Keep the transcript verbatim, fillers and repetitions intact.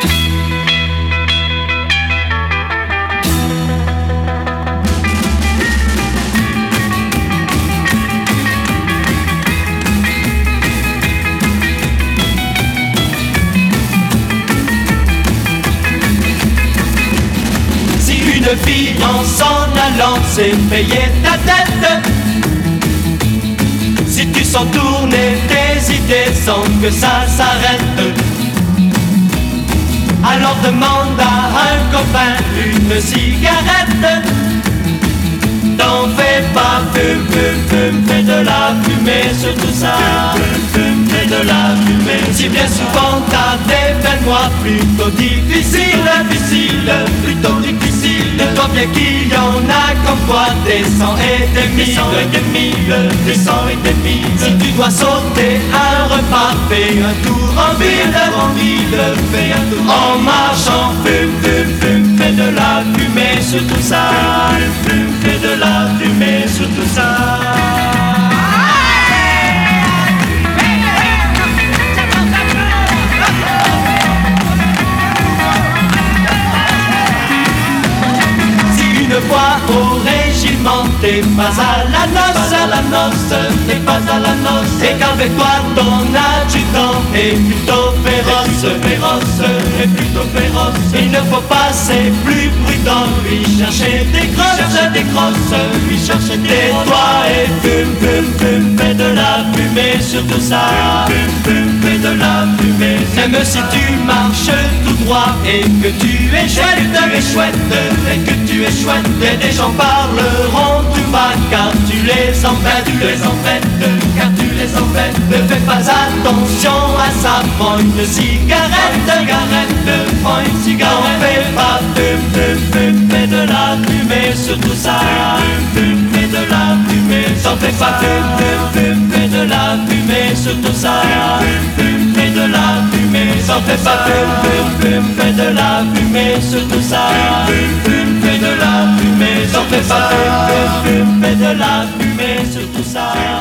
Une fille en s'en allant s'est payé ta tête. Si tu sens tourner tes idées sans que ça s'arrête, alors demande à un copain une cigarette. T'en fais pas, fume, fume, fume, fais de la fumée sur tout ça. Fume, fume, fais de la fumée. Si bien souvent t'as des fins de mois plutôt difficiles, difficiles, plutôt difficiles. Dis-toi bien qu'il y en a comme toi des cents et des mille, des cents et des mille, des cents et des mille. Si tu dois sauter un repas, fais un tour en ville, en ville, fais un tour en marchant. Fume, fume, fume, fais de la fumée sur tout ça. Fume, fume, fais de la fumée sur tout ça. Une fois au régiment, t'es pas à la noce, à la noce, t'es pas à la noce. Et qu'avec toi ton adjudant est plutôt féroce, féroce, est plutôt féroce. Il ne faut pas, c'est plus prudent, lui chercher des grosses, des grosses, lui chercher des doigts. Et fume, fume, fume, fais de la fumée sur tout ça. Fume, fume, fais de la fumée. Même si tu marches tout droit et que tu es chouette, et chouette, et que tu es chouette. Et des gens parleront tout bas car tu les embêtes, tu les embêtes, car tu les embêtes. Ne fais pas attention à ça, prends une cigarette, cigarette, prends une cigarette. N'en fais pas, fume, fume, fume, fais de la fumée sur tout ça. Fume, fume, fais de la fumée, n'en fais pas, fume, fume, fume, fais de la fumée sur tout ça. Fume, fume, fais de la fumée, n'en fais pas, fume, fume, fume, fais de la fumée sur tout ça. Fume, fume, fais de la fumée, n'en fais pas, fume, fume, fume, fais de la fumée sur tout ça.